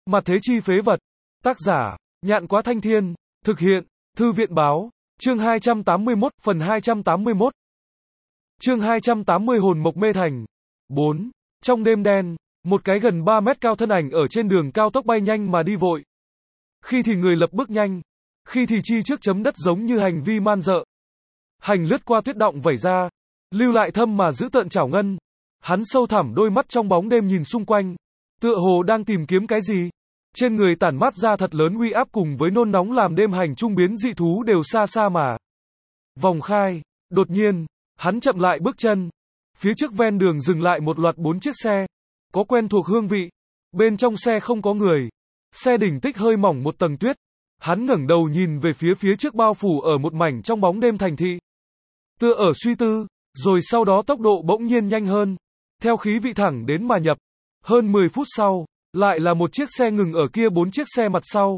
Mặt thế chi phế vật. Tác giả, Nhạn Quá Thanh Thiên. Thực hiện, Thư viện Báo. Chương 281, phần 281. Chương 280 Hồn Mộc Mê Thành. 4. Trong đêm đen, một cái gần 3 mét cao thân ảnh ở trên đường cao tốc bay nhanh mà đi vội. Khi thì người lập bước nhanh, khi thì chi trước chấm đất giống như hành vi man dợ. Hành lướt qua tuyết động vẩy ra, lưu lại thâm mà giữ tợn chảo ngân. Hắn sâu thẳm đôi mắt trong bóng đêm nhìn xung quanh, tựa hồ đang tìm kiếm cái gì. Trên người tản mát ra thật lớn uy áp cùng với nôn nóng làm đêm hành trung biến dị thú đều xa xa mà vòng khai. Đột nhiên, hắn chậm lại bước chân. Phía trước ven đường dừng lại một loạt 4 chiếc xe, có quen thuộc hương vị. Bên trong xe không có người, xe đỉnh tích hơi mỏng một tầng tuyết. Hắn ngẩng đầu nhìn về phía trước bao phủ ở một mảnh trong bóng đêm thành thị. Tựa ở suy tư, rồi sau đó tốc độ bỗng nhiên nhanh hơn, theo khí vị thẳng đến mà nhập. Hơn 10 phút sau, lại là một chiếc xe ngừng ở kia 4 chiếc xe mặt sau.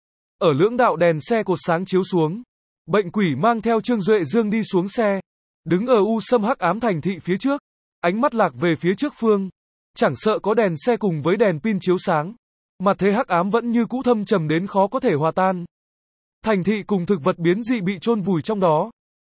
Ở lưỡng đạo đèn xe cột sáng chiếu xuống, Bệnh Quỷ mang theo Trương Duệ Dương đi xuống xe, đứng ở u sâm hắc ám thành thị phía trước, ánh mắt lạc về phía trước phương, chẳng sợ có đèn xe cùng với đèn pin chiếu sáng, mà thế hắc ám vẫn như cũ thâm trầm đến khó có thể hòa tan. Thành thị cùng thực vật biến dị bị chôn vùi trong đó,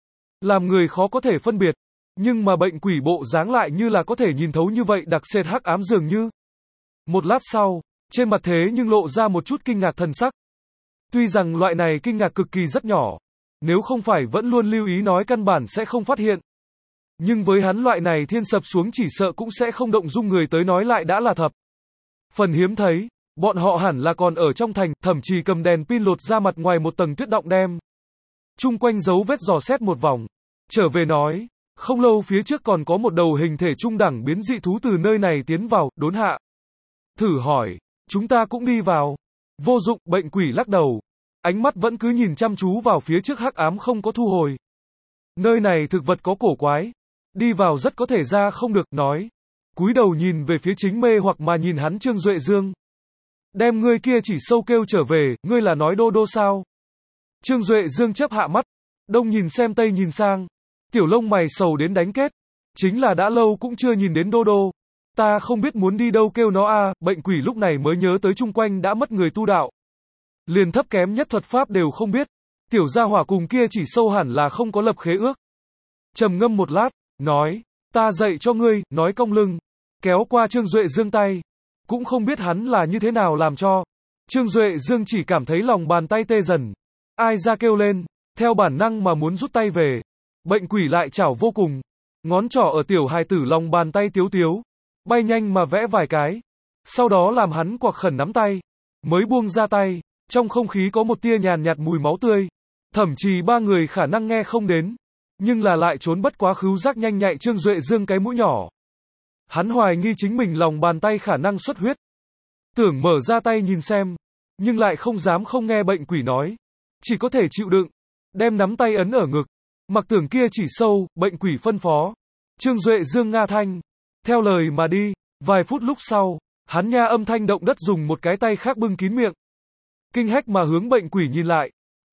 làm người khó có thể phân biệt, nhưng mà Bệnh Quỷ bộ dáng lại như là có thể nhìn thấu như vậy đặc sệt hắc ám dường như. Một lát sau, trên mặt thế nhưng lộ ra một chút kinh ngạc thần sắc. Tuy rằng loại này kinh ngạc cực kỳ rất nhỏ, nếu không phải vẫn luôn lưu ý nói căn bản sẽ không phát hiện. Nhưng với hắn loại này thiên sập xuống chỉ sợ cũng sẽ không động dung người tới nói lại đã là thập phần hiếm thấy, bọn họ hẳn là còn ở trong thành, thậm chí cầm đèn pin lột ra mặt ngoài một tầng tuyết động đem. Chung quanh dấu vết dò xét một vòng, trở về nói, không lâu phía trước còn có một đầu hình thể trung đẳng biến dị thú từ nơi này tiến vào, đốn hạ. Thử hỏi, chúng ta cũng đi vào. Vô dụng, Bệnh Quỷ lắc đầu. Ánh mắt vẫn cứ nhìn chăm chú vào phía trước hắc ám không có thu hồi. Nơi này thực vật có cổ quái. Đi vào rất có thể ra không được, nói. Cúi đầu nhìn về phía chính mê hoặc mà nhìn hắn Trương Duệ Dương. Đem ngươi kia chỉ sâu kêu trở về, ngươi là nói đô đô sao? Trương Duệ Dương chớp hạ mắt. Đông nhìn xem tây nhìn sang. Tiểu lông mày sầu đến đánh kết. Chính là đã lâu cũng chưa nhìn đến đô đô. Ta không biết muốn đi đâu kêu nó a. Bệnh Quỷ lúc này mới nhớ tới chung quanh đã mất người tu đạo. Liền thấp kém nhất thuật pháp đều không biết. Tiểu gia hỏa cùng kia chỉ sâu hẳn là không có lập khế ước. Trầm ngâm một lát, nói, ta dạy cho ngươi, nói cong lưng. Kéo qua Trương Duệ Dương tay. Cũng không biết hắn là như thế nào làm cho. Trương Duệ Dương chỉ cảm thấy lòng bàn tay tê dần. Ai ra kêu lên, theo bản năng mà muốn rút tay về. Bệnh Quỷ lại chảo vô cùng. Ngón trỏ ở tiểu hài tử lòng bàn tay tiếu tiếu. Bay nhanh mà vẽ vài cái. Sau đó làm hắn quặc khẩn nắm tay. Mới buông ra tay. Trong không khí có một tia nhàn nhạt mùi máu tươi. Thậm chí ba người khả năng nghe không đến. Nhưng là lại trốn bất quá khứu giác nhanh nhạy Trương Duệ Dương cái mũi nhỏ. Hắn hoài nghi chính mình lòng bàn tay khả năng xuất huyết. Tưởng mở ra tay nhìn xem. Nhưng lại không dám không nghe Bệnh Quỷ nói. Chỉ có thể chịu đựng. Đem nắm tay ấn ở ngực. Mặc tưởng kia chỉ sâu, Bệnh Quỷ phân phó. Trương Duệ Dương nga thanh. Theo lời mà đi. Vài phút lúc sau, hắn nha âm thanh động đất dùng một cái tay khác bưng kín miệng. Kinh hách mà hướng Bệnh Quỷ nhìn lại.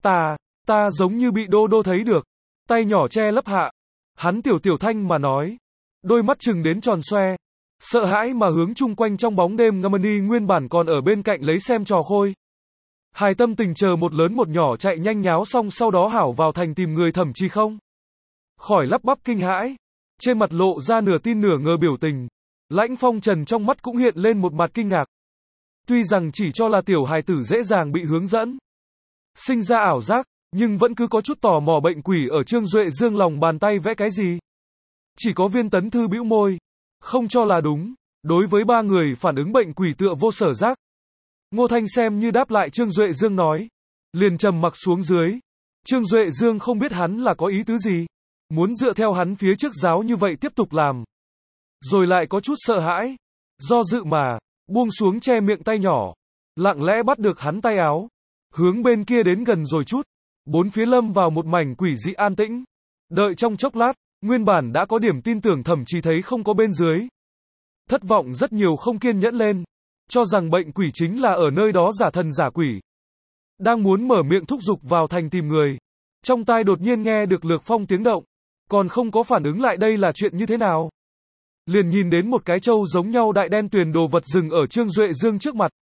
Ta giống như bị đô đô thấy được. Tay nhỏ che lấp hạ. Hắn tiểu thanh mà nói. Đôi mắt chừng đến tròn xoe. Sợ hãi mà hướng chung quanh trong bóng đêm Ngamani nguyên bản còn ở bên cạnh lấy xem trò khôi. Hài tâm tình chờ một lớn một nhỏ chạy nhanh nháo xong sau đó hảo vào thành tìm người thẩm chi không. Khỏi lắp bắp kinh hãi. Trên mặt lộ ra nửa tin nửa ngờ biểu tình. Lãnh Phong Trần trong mắt cũng hiện lên một mặt kinh ngạc. Tuy rằng chỉ cho là tiểu hài tử dễ dàng bị hướng dẫn, sinh ra ảo giác, nhưng vẫn cứ có chút tò mò Bệnh Quỷ ở Trương Duệ Dương lòng bàn tay vẽ cái gì. Chỉ có Viên Tấn Thư bĩu môi, không cho là đúng. Đối với ba người phản ứng Bệnh Quỷ tựa vô sở giác. Ngô Thanh xem như đáp lại Trương Duệ Dương nói, liền trầm mặc xuống dưới. Trương Duệ Dương không biết hắn là có ý tứ gì, muốn dựa theo hắn phía trước giáo như vậy tiếp tục làm. Rồi lại có chút sợ hãi, do dự mà buông xuống che miệng tay nhỏ, lặng lẽ bắt được hắn tay áo, hướng bên kia đến gần rồi chút. Bốn phía lâm vào một mảnh quỷ dị an tĩnh. Đợi trong chốc lát, nguyên bản đã có điểm tin tưởng thậm chí thấy không có bên dưới. Thất vọng rất nhiều không kiên nhẫn lên, cho rằng Bệnh Quỷ chính là ở nơi đó giả thần giả quỷ. Đang muốn mở miệng thúc giục vào thành tìm người. Trong tai đột nhiên nghe được Lược Phong tiếng động, còn không có phản ứng lại đây là chuyện như thế nào. Liền nhìn đến một cái trâu giống nhau đại đen tuyền đồ vật rừng ở Trương Duệ Dương trước mặt.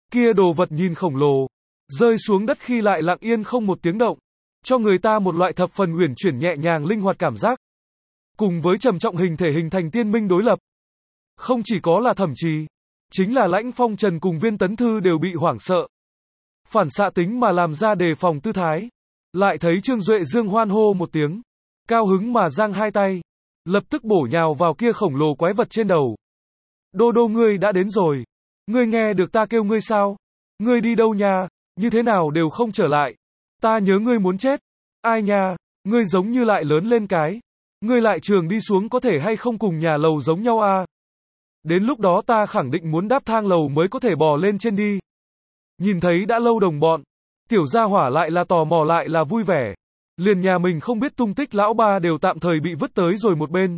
Kia đồ vật nhìn khổng lồ, rơi xuống đất khi lại lặng yên không một tiếng động, cho người ta một loại thập phần uyển chuyển nhẹ nhàng linh hoạt cảm giác. Cùng với trầm trọng hình thể hình thành tiên minh đối lập. Không chỉ có là Thẩm Trì, chính là Lãnh Phong Trần cùng Viên Tấn Thư đều bị hoảng sợ. Phản xạ tính mà làm ra đề phòng tư thái. Lại thấy Trương Duệ Dương hoan hô một tiếng, cao hứng mà giang hai tay, lập tức bổ nhào vào kia khổng lồ quái vật trên đầu. Đô đô ngươi đã đến rồi. Ngươi nghe được ta kêu ngươi sao? Ngươi đi đâu nha? Như thế nào đều không trở lại. Ta nhớ ngươi muốn chết. Ai nha? Ngươi giống như lại lớn lên cái. Ngươi lại trường đi xuống có thể hay không cùng nhà lầu giống nhau à? Đến lúc đó ta khẳng định muốn đáp thang lầu mới có thể bò lên trên đi. Nhìn thấy đã lâu đồng bọn, tiểu gia hỏa lại là tò mò lại là vui vẻ. Liền nhà mình không biết tung tích lão ba đều tạm thời bị vứt tới rồi một bên.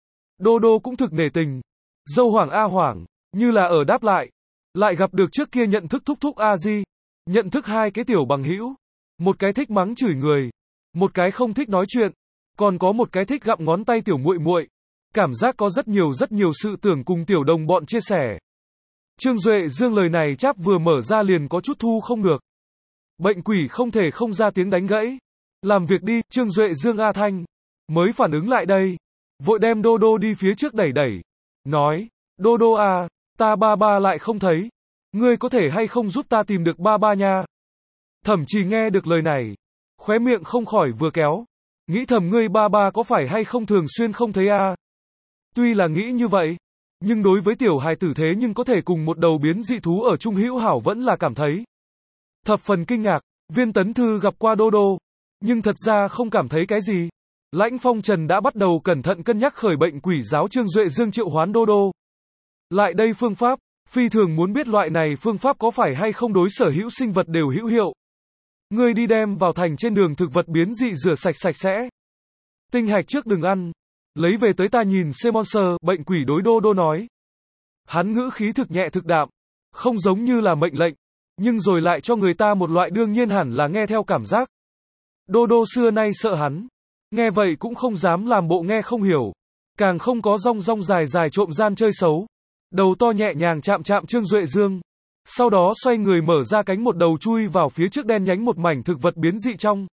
Đô đô cũng thực nể tình. Dâu hoảng a hoảng, như là ở đáp lại gặp được trước kia nhận thức thúc thúc a di, nhận thức hai cái tiểu bằng hữu, một cái thích mắng chửi người, một cái không thích nói chuyện, còn có một cái thích gặm ngón tay tiểu muội muội. Cảm giác có rất nhiều sự tưởng cùng tiểu đồng bọn chia sẻ. Trương Duệ Dương lời này cháp vừa mở ra liền có chút thu không được. Bệnh quỷ không thể không ra tiếng đánh gãy. Làm việc đi, Trương Duệ Dương A Thanh. Mới phản ứng lại đây. Vội đem Đô Đô đi phía trước đẩy. Nói, Đô Đô à, ta ba ba lại không thấy. Ngươi có thể hay không giúp ta tìm được ba ba nha. Thẩm Trì nghe được lời này. Khóe miệng không khỏi vừa kéo. Nghĩ thầm ngươi ba ba có phải hay không thường xuyên không thấy à. Tuy là nghĩ như vậy, nhưng đối với tiểu hài tử thế nhưng có thể cùng một đầu biến dị thú ở chung hữu hảo vẫn là cảm thấy thập phần kinh ngạc. Viên Tấn Thư gặp qua Đô Đô, nhưng thật ra không cảm thấy cái gì. Lãnh Phong Trần đã bắt đầu cẩn thận cân nhắc khởi bệnh quỷ giáo Trương Duệ Dương triệu hoán Đô Đô. Lại đây phương pháp, phi thường muốn biết loại này phương pháp có phải hay không đối sở hữu sinh vật đều hữu hiệu. Ngươi đi đem vào thành trên đường thực vật biến dị rửa sạch sẽ. Tinh hạch trước đừng ăn. Lấy về tới ta nhìn xem monster, bệnh quỷ đối Đô Đô nói. Hắn ngữ khí thực nhẹ thực đạm, không giống như là mệnh lệnh, nhưng rồi lại cho người ta một loại đương nhiên hẳn là nghe theo cảm giác. Đô Đô xưa nay sợ hắn, nghe vậy cũng không dám làm bộ nghe không hiểu, càng không có rong dài trộm gian chơi xấu. Đầu to nhẹ nhàng chạm Trương Duệ Dương, sau đó xoay người mở ra cánh một đầu chui vào phía trước đen nhánh một mảnh thực vật biến dị trong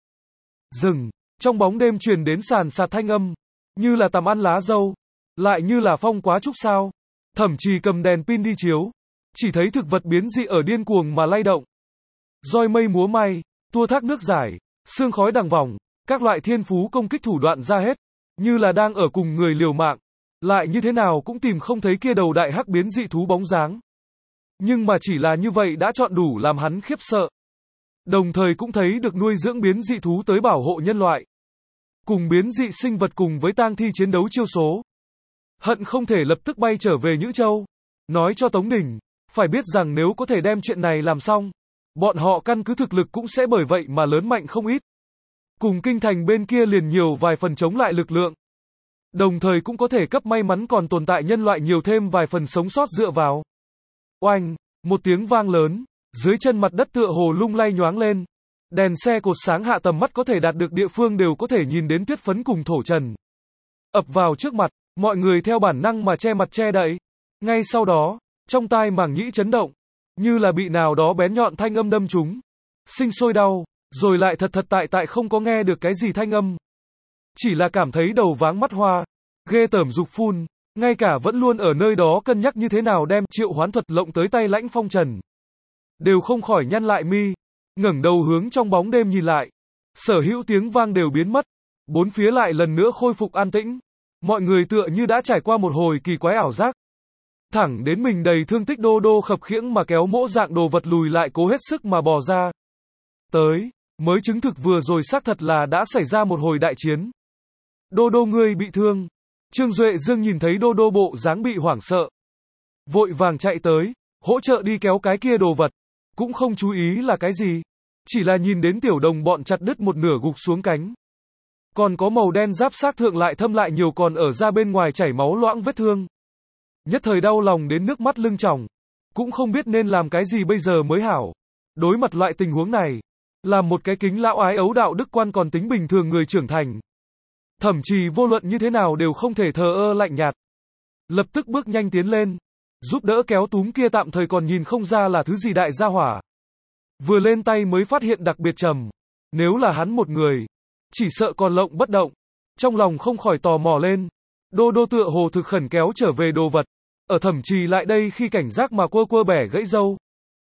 rừng. Trong bóng đêm truyền đến sàn sạt thanh âm, như là tằm ăn lá dâu, lại như là phong quá trúc sao. Thẩm Trì cầm đèn pin đi chiếu, chỉ thấy thực vật biến dị ở điên cuồng mà lay động. Roi mây múa may, tua thác nước giải, sương khói đằng vòng, các loại thiên phú công kích thủ đoạn ra hết, như là đang ở cùng người liều mạng, lại như thế nào cũng tìm không thấy kia đầu đại hắc biến dị thú bóng dáng. Nhưng mà chỉ là như vậy đã chọn đủ làm hắn khiếp sợ. Đồng thời cũng thấy được nuôi dưỡng biến dị thú tới bảo hộ nhân loại. Cùng biến dị sinh vật cùng với tang thi chiến đấu chiêu số. Hận không thể lập tức bay trở về Nhữ Châu. Nói cho Tống Đình, phải biết rằng nếu có thể đem chuyện này làm xong, bọn họ căn cứ thực lực cũng sẽ bởi vậy mà lớn mạnh không ít. Cùng kinh thành bên kia liền nhiều vài phần chống lại lực lượng. Đồng thời cũng có thể cấp may mắn còn tồn tại nhân loại nhiều thêm vài phần sống sót dựa vào. Oanh, một tiếng vang lớn, dưới chân mặt đất tựa hồ lung lay nhoáng lên. Đèn xe cột sáng hạ tầm mắt có thể đạt được địa phương đều có thể nhìn đến tuyết phấn cùng thổ trần. Ập vào trước mặt, mọi người theo bản năng mà che mặt che đậy. Ngay sau đó, trong tai màng nhĩ chấn động, như là bị nào đó bén nhọn thanh âm đâm trúng. Sinh sôi đau, rồi lại thật tại không có nghe được cái gì thanh âm. Chỉ là cảm thấy đầu váng mắt hoa, ghê tởm dục phun, ngay cả vẫn luôn ở nơi đó cân nhắc như thế nào đem triệu hoán thuật lộng tới tay Lãnh Phong Trần. Đều không khỏi nhăn lại mi, ngẩng đầu hướng trong bóng đêm nhìn lại. Sở hữu tiếng vang đều biến mất, bốn phía lại lần nữa khôi phục an tĩnh. Mọi người tựa như đã trải qua một hồi kỳ quái ảo giác. Thẳng đến mình đầy thương tích Đô Đô khập khiễng mà kéo mỗ dạng đồ vật lùi lại cố hết sức mà bò ra. Tới, mới chứng thực vừa rồi xác thật là đã xảy ra một hồi đại chiến. Đô Đô ngươi bị thương. Trương Duệ Dương nhìn thấy Đô Đô bộ dáng bị hoảng sợ, vội vàng chạy tới, hỗ trợ đi kéo cái kia đồ vật. Cũng không chú ý là cái gì, chỉ là nhìn đến tiểu đồng bọn chặt đứt một nửa gục xuống cánh. Còn có màu đen giáp xác thượng lại thâm lại nhiều còn ở ra bên ngoài chảy máu loãng vết thương. Nhất thời đau lòng đến nước mắt lưng tròng, cũng không biết nên làm cái gì bây giờ mới hảo. Đối mặt loại tình huống này, làm một cái kính lão ái ấu đạo đức quan còn tính bình thường người trưởng thành. Thẩm Trì vô luận như thế nào đều không thể thờ ơ lạnh nhạt. Lập tức bước nhanh tiến lên, giúp đỡ kéo túm kia tạm thời còn nhìn không ra là thứ gì đại gia hỏa. Vừa lên tay mới phát hiện đặc biệt trầm. Nếu là hắn một người, chỉ sợ còn lộng bất động. Trong lòng không khỏi tò mò lên. Đô đô tựa hồ thực khẩn kéo trở về đồ vật. Ở Thẩm Trì lại đây khi cảnh giác mà quơ quơ bẻ gãy râu.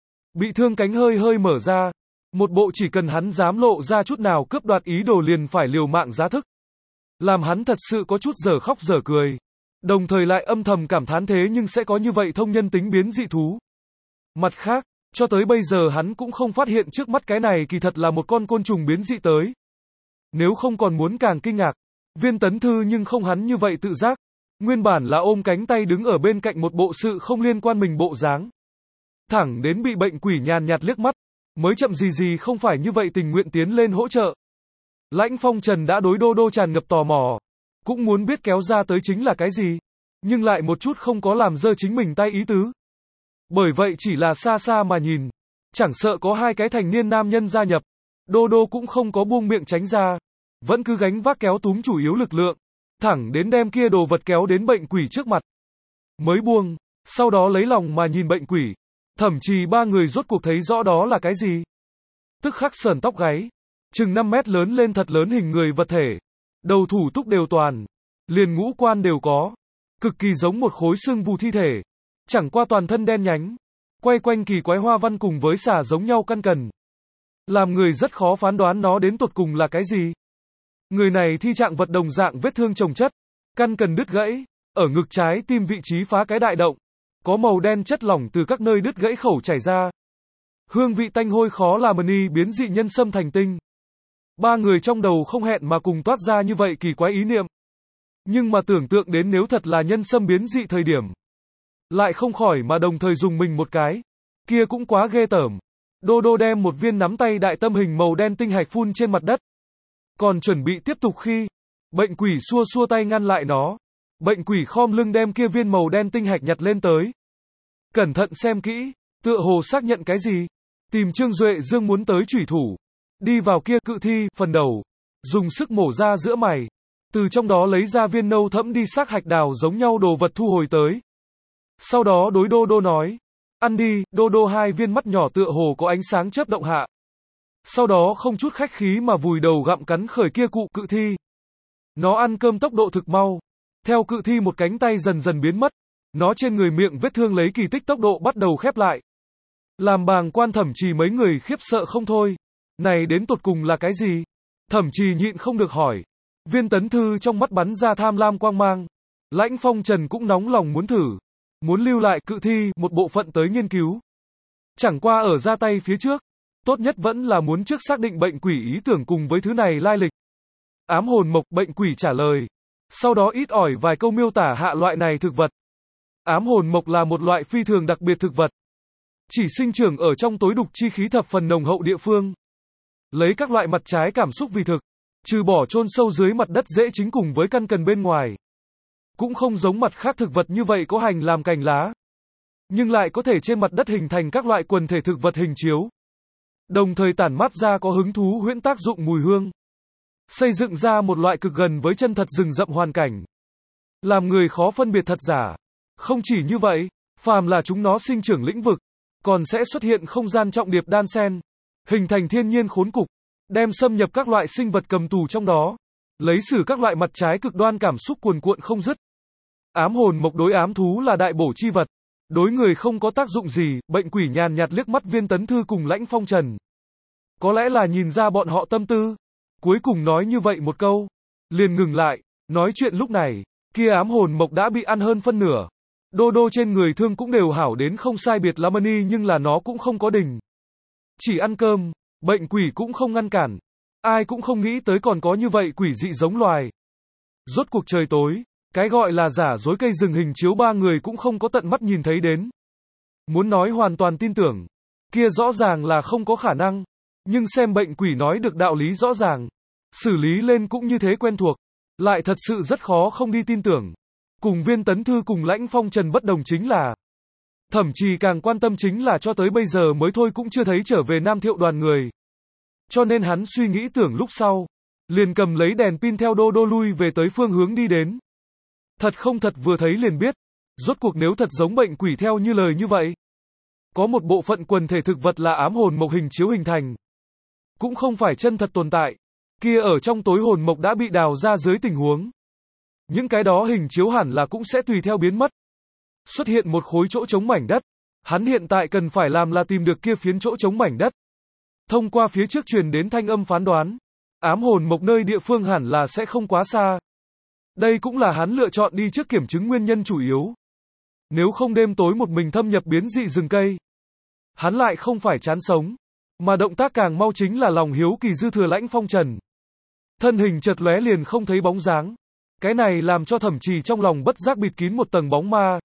Bị thương cánh hơi hơi mở ra. Một bộ chỉ cần hắn dám lộ ra chút nào cướp đoạt ý đồ liền phải liều mạng giá thức. Làm hắn thật sự có chút dở khóc dở cười. Đồng thời lại âm thầm cảm thán thế nhưng sẽ có như vậy thông nhân tính biến dị thú. Mặt khác, cho tới bây giờ hắn cũng không phát hiện trước mắt cái này kỳ thật là một con côn trùng biến dị tới. Nếu không còn muốn càng kinh ngạc, Viên Tấn Thư nhưng không hắn như vậy tự giác. Nguyên bản là ôm cánh tay đứng ở bên cạnh một bộ sự không liên quan mình bộ dáng. Thẳng đến bị bệnh quỷ nhàn nhạt liếc mắt, mới chậm gì không phải như vậy tình nguyện tiến lên hỗ trợ. Lãnh Phong Trần đã đối đô đô tràn ngập tò mò, cũng muốn biết kéo ra tới chính là cái gì, nhưng lại một chút không có làm dơ chính mình tay ý tứ. Bởi vậy chỉ là xa xa mà nhìn, chẳng sợ có hai cái thành niên nam nhân gia nhập, đô đô cũng không có buông miệng tránh ra, vẫn cứ gánh vác kéo túm chủ yếu lực lượng, thẳng đến đem kia đồ vật kéo đến bệnh quỷ trước mặt. Mới buông, sau đó lấy lòng mà nhìn bệnh quỷ, Thẩm Trì ba người rốt cuộc thấy rõ đó là cái gì. Tức khắc sởn tóc gáy, chừng 5 mét lớn lên thật lớn hình người vật thể, đầu thủ túc đều toàn, liền ngũ quan đều có, cực kỳ giống một khối xương vù thi thể, chẳng qua toàn thân đen nhánh, quay quanh kỳ quái hoa văn cùng với xà giống nhau căn cần. Làm người rất khó phán đoán nó đến tột cùng là cái gì. Người này thi trạng vật đồng dạng vết thương chồng chất, căn cần đứt gãy, ở ngực trái tim vị trí phá cái đại động, có màu đen chất lỏng từ các nơi đứt gãy khẩu chảy ra. Hương vị tanh hôi khó làm ni biến dị nhân sâm thành tinh. Ba người trong đầu không hẹn mà cùng toát ra như vậy kỳ quái ý niệm. Nhưng mà tưởng tượng đến nếu thật là nhân sâm biến dị thời điểm, lại không khỏi mà đồng thời dùng mình một cái. Kia cũng quá ghê tởm. Đô đô đem một viên nắm tay đại tâm hình màu đen tinh hạch phun trên mặt đất. Còn chuẩn bị tiếp tục khi, bệnh quỷ xua xua tay ngăn lại nó. Bệnh quỷ khom lưng đem kia viên màu đen tinh hạch nhặt lên tới. Cẩn thận xem kỹ, tựa hồ xác nhận cái gì. Tìm Trương Duệ Dương muốn tới chủy thủ. Đi vào kia cự thi, phần đầu. Dùng sức mổ ra giữa mày. Từ trong đó lấy ra viên nâu thẫm đi xác hạch đào giống nhau đồ vật thu hồi tới. Sau đó đối đô đô nói. Ăn đi, đô đô hai viên mắt nhỏ tựa hồ có ánh sáng chớp động hạ. Sau đó không chút khách khí mà vùi đầu gặm cắn khởi kia cụ cự thi. Nó ăn cơm tốc độ thực mau. Theo cự thi một cánh tay dần dần biến mất. Nó trên người miệng vết thương lấy kỳ tích tốc độ bắt đầu khép lại. Làm bàng quan Thẩm Trì mấy người khiếp sợ không thôi. Này đến tột cùng là cái gì? Thẩm Trì nhịn không được hỏi. Viên Tấn Thư trong mắt bắn ra tham lam quang mang. Lãnh Phong Trần cũng nóng lòng muốn thử. Muốn lưu lại cự thi một bộ phận tới nghiên cứu. Chẳng qua ở ra tay phía trước. Tốt nhất vẫn là muốn trước xác định bệnh quỷ ý tưởng cùng với thứ này lai lịch. Ám hồn mộc bệnh quỷ trả lời. Sau đó ít ỏi vài câu miêu tả hạ loại này thực vật. Ám hồn mộc là một loại phi thường đặc biệt thực vật. Chỉ sinh trưởng ở trong tối đục chi khí thập phần nồng hậu địa phương. Lấy các loại mặt trái cảm xúc vì thực. Trừ bỏ chôn sâu dưới mặt đất dễ chính cùng với căn cần bên ngoài. Cũng không giống mặt khác thực vật như vậy có hành làm cành lá. Nhưng lại có thể trên mặt đất hình thành các loại quần thể thực vật hình chiếu. Đồng thời tản mát ra có hứng thú huyễn tác dụng mùi hương. Xây dựng ra một loại cực gần với chân thật rừng rậm hoàn cảnh. Làm người khó phân biệt thật giả. Không chỉ như vậy, phàm là chúng nó sinh trưởng lĩnh vực, còn sẽ xuất hiện không gian trọng điệp đan xen, hình thành thiên nhiên khốn cục, đem xâm nhập các loại sinh vật cầm tù trong đó, lấy xử các loại mặt trái cực đoan cảm xúc cuồn cuộn không dứt. Ám hồn mộc đối ám thú là đại bổ chi vật, đối người không có tác dụng gì. Bệnh quỷ nhàn nhạt liếc mắt Viên Tấn Thư cùng Lãnh Phong Trần. Có lẽ là nhìn ra bọn họ tâm tư, cuối cùng nói như vậy một câu, liền ngừng lại. Nói chuyện lúc này, kia ám hồn mộc đã bị ăn hơn phân nửa. Đô đô trên người thương cũng đều hảo đến không sai biệt lắm ni, nhưng là nó cũng không có đình chỉ ăn cơm. Bệnh quỷ cũng không ngăn cản. Ai cũng không nghĩ tới còn có như vậy quỷ dị giống loài. Rốt cuộc trời tối, cái gọi là giả dối cây rừng hình chiếu ba người cũng không có tận mắt nhìn thấy đến. Muốn nói hoàn toàn tin tưởng, kia rõ ràng là không có khả năng. Nhưng xem bệnh quỷ nói được đạo lý rõ ràng, xử lý lên cũng như thế quen thuộc, lại thật sự rất khó không đi tin tưởng. Cùng Viên Tấn Thư cùng Lãnh Phong Trần bất đồng chính là, Thẩm Trì càng quan tâm chính là cho tới bây giờ mới thôi cũng chưa thấy trở về Nam Thiệu đoàn người. Cho nên hắn suy nghĩ tưởng lúc sau, liền cầm lấy đèn pin theo đô đô lui về tới phương hướng đi đến. Thật không thật vừa thấy liền biết, Rốt cuộc nếu thật giống bệnh quỷ theo như lời như vậy, có một bộ phận quần thể thực vật là ám hồn mộc hình chiếu hình thành, cũng không phải chân thật tồn tại, kia ở trong tối hồn mộc đã bị đào ra dưới tình huống. Những cái đó hình chiếu hẳn là cũng sẽ tùy theo biến mất. Xuất hiện một khối chỗ trống mảnh đất. Hắn hiện tại cần phải làm là tìm được kia phiến chỗ trống mảnh đất. Thông qua phía trước truyền đến thanh âm phán đoán, ám hồn mộc nơi địa phương hẳn là sẽ không quá xa. Đây cũng là hắn lựa chọn đi trước kiểm chứng nguyên nhân chủ yếu. Nếu không đêm tối một mình thâm nhập biến dị rừng cây, hắn lại không phải chán sống, mà động tác càng mau chính là lòng hiếu kỳ dư thừa Lãnh Phong Trần. Thân hình chợt lóe liền không thấy bóng dáng. Cái này làm cho Thẩm Trì trong lòng bất giác bịt kín một tầng bóng ma.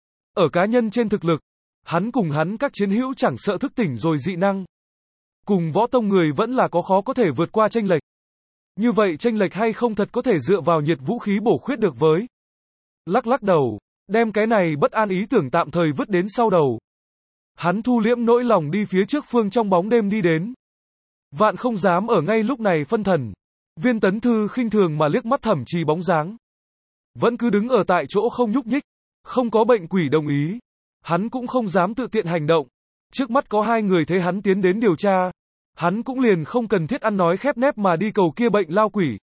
Ở cá nhân trên thực lực, hắn cùng hắn các chiến hữu chẳng sợ thức tỉnh rồi dị năng. Cùng võ tông người vẫn là có khó có thể vượt qua chênh lệch. Như vậy chênh lệch hay không thật có thể dựa vào nhiệt vũ khí bổ khuyết được với. Lắc lắc đầu, đem cái này bất an ý tưởng tạm thời vứt đến sau đầu. Hắn thu liễm nỗi lòng đi phía trước phương trong bóng đêm đi đến. Vạn không dám ở ngay lúc này phân thần. Viên Tấn Thư khinh thường mà liếc mắt Thẩm Trì bóng dáng. Vẫn cứ đứng ở tại chỗ không nhúc nhích. Không có bệnh quỷ đồng ý. Hắn cũng không dám tự tiện hành động. Trước mắt có hai người thấy hắn tiến đến điều tra. Hắn cũng liền không cần thiết ăn nói khép nép mà đi cầu kia bệnh lao quỷ.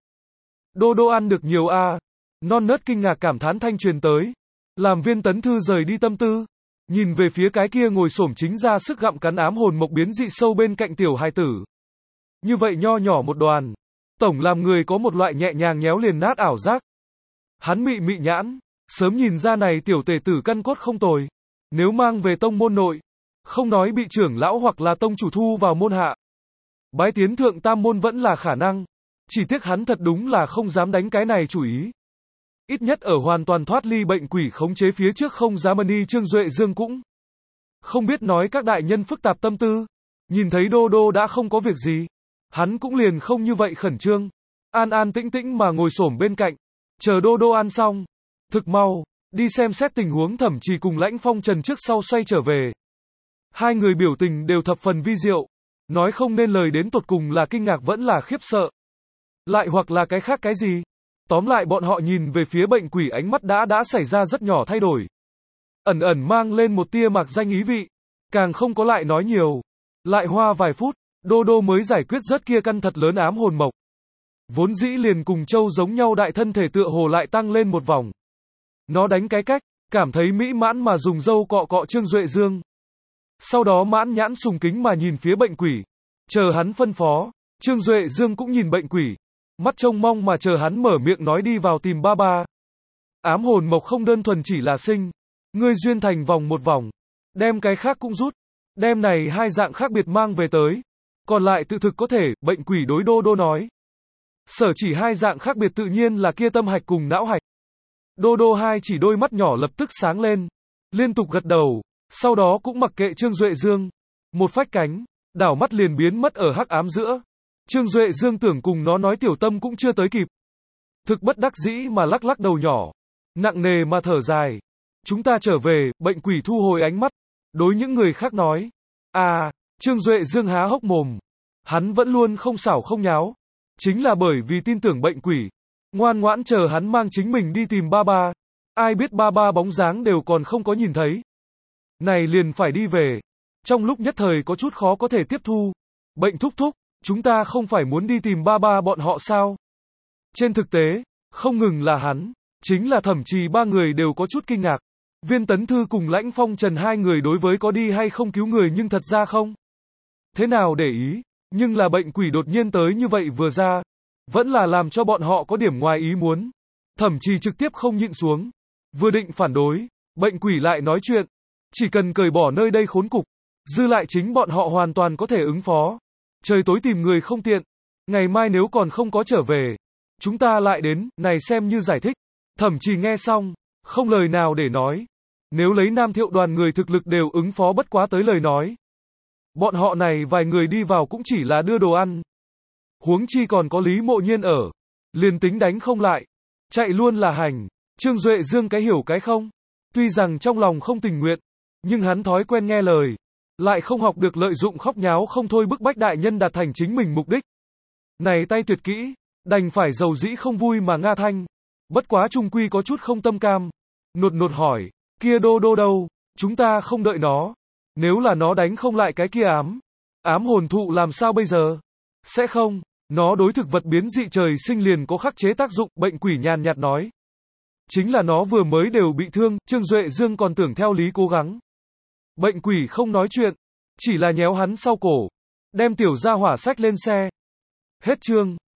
Đô đô ăn được nhiều a. Non nớt kinh ngạc cảm thán thanh truyền tới. Làm Viên Tấn Thư rời đi tâm tư. Nhìn về phía cái kia ngồi xổm chính ra sức gặm cắn ám hồn mộc biến dị sâu bên cạnh tiểu hài tử. Như vậy nho nhỏ một đoàn. Tổng làm người có một loại nhẹ nhàng nhéo liền nát ảo giác. Hắn mị mị nhãn. Sớm nhìn ra này tiểu tể tử căn cốt không tồi. Nếu mang về tông môn nội. Không nói bị trưởng lão hoặc là tông chủ thu vào môn hạ. Bái tiến thượng tam môn vẫn là khả năng. Chỉ tiếc hắn thật đúng là không dám đánh cái này chủ ý. Ít nhất ở hoàn toàn thoát ly bệnh quỷ khống chế phía trước không dám đi Trương Duệ Dương cũng. Không biết nói các đại nhân phức tạp tâm tư. Nhìn thấy Đô Đô đã không có việc gì. Hắn cũng liền không như vậy khẩn trương. An an tĩnh tĩnh mà ngồi xổm bên cạnh. Chờ Đô Đô ăn xong. Thực mau. Đi xem xét tình huống Thẩm Trì cùng Lãnh Phong Trần trước sau xoay trở về. Hai người biểu tình đều thập phần vi diệu. Nói không nên lời đến tột cùng là kinh ngạc vẫn là khiếp sợ. Lại hoặc là cái khác cái gì. Tóm lại bọn họ nhìn về phía bệnh quỷ ánh mắt đã xảy ra rất nhỏ thay đổi. Ẩn ẩn mang lên một tia mạc danh ý vị. Càng không có lại nói nhiều. Lại hoa vài phút, Đô Đô mới giải quyết rớt kia căn thật lớn ám hồn mộc. Vốn dĩ liền cùng châu giống nhau đại thân thể tựa hồ lại tăng lên một vòng. Nó đánh cái cách, cảm thấy mỹ mãn mà dùng dâu cọ cọ Trương Duệ Dương. Sau đó mãn nhãn sùng kính mà nhìn phía bệnh quỷ. Chờ hắn phân phó, Trương Duệ Dương cũng nhìn bệnh quỷ. Mắt trông mong mà chờ hắn mở miệng nói đi vào tìm ba ba. Ám hồn mộc không đơn thuần chỉ là sinh. Ngươi duyên thành vòng một vòng. Đem cái khác cũng rút. Đem này hai dạng khác biệt mang về tới. Còn lại tự thực có thể, bệnh quỷ đối Đô Đô nói. Sở chỉ hai dạng khác biệt tự nhiên là kia tâm hạch cùng não hạch. Đô Đô hai chỉ đôi mắt nhỏ lập tức sáng lên. Liên tục gật đầu. Sau đó cũng mặc kệ Trương Duệ Dương. Một phách cánh. Đảo mắt liền biến mất ở hắc ám giữa. Trương Duệ Dương tưởng cùng nó nói tiểu tâm cũng chưa tới kịp. Thực bất đắc dĩ mà lắc lắc đầu nhỏ. Nặng nề mà thở dài. Chúng ta trở về, bệnh quỷ thu hồi ánh mắt. Đối những người khác nói. À, Trương Duệ Dương há hốc mồm. Hắn vẫn luôn không xảo không nháo. Chính là bởi vì tin tưởng bệnh quỷ. Ngoan ngoãn chờ hắn mang chính mình đi tìm ba ba. Ai biết ba ba bóng dáng đều còn không có nhìn thấy. Này liền phải đi về. Trong lúc nhất thời có chút khó có thể tiếp thu. Bệnh thúc thúc, chúng ta không phải muốn đi tìm ba ba bọn họ sao? Trên thực tế, không ngừng là hắn, chính là Thẩm Trì ba người đều có chút kinh ngạc. Viên Tấn Thư cùng Lãnh Phong Trần hai người đối với có đi hay không cứu người nhưng thật ra không. Thế nào để ý, nhưng là bệnh quỷ đột nhiên tới như vậy vừa ra, vẫn là làm cho bọn họ có điểm ngoài ý muốn. Thẩm Trì trực tiếp không nhịn xuống, vừa định phản đối, bệnh quỷ lại nói chuyện, chỉ cần cởi bỏ nơi đây khốn cục, dư lại chính bọn họ hoàn toàn có thể ứng phó. Trời tối tìm người không tiện, ngày mai nếu còn không có trở về, chúng ta lại đến, này xem như giải thích. Thẩm Trì nghe xong, không lời nào để nói. Nếu lấy Nam Thiệu đoàn người thực lực đều ứng phó bất quá tới lời nói. Bọn họ này vài người đi vào cũng chỉ là đưa đồ ăn. Huống chi còn có Lý Mộ Nhiên ở. Liền tính đánh không lại. Chạy luôn là hành. Trương Duệ Dương cái hiểu cái không. Tuy rằng trong lòng không tình nguyện. Nhưng hắn thói quen nghe lời. Lại không học được lợi dụng khóc nháo không thôi bức bách đại nhân đạt thành chính mình mục đích. Này tay tuyệt kỹ. Đành phải dầu dĩ không vui mà nga thanh. Bất quá trung quy có chút không tâm cam. Nột nột hỏi. Kia Đô Đô đâu? Chúng ta không đợi nó. Nếu là nó đánh không lại cái kia ám hồn thụ làm sao bây giờ? Sẽ không. Nó đối thực vật biến dị trời sinh liền có khắc chế tác dụng, bệnh quỷ nhàn nhạt nói. Chính là nó vừa mới đều bị thương, Trương Duệ Dương còn tưởng theo lý cố gắng. Bệnh quỷ không nói chuyện, chỉ là nhéo hắn sau cổ, đem tiểu gia hỏa xách lên xe. Hết chương.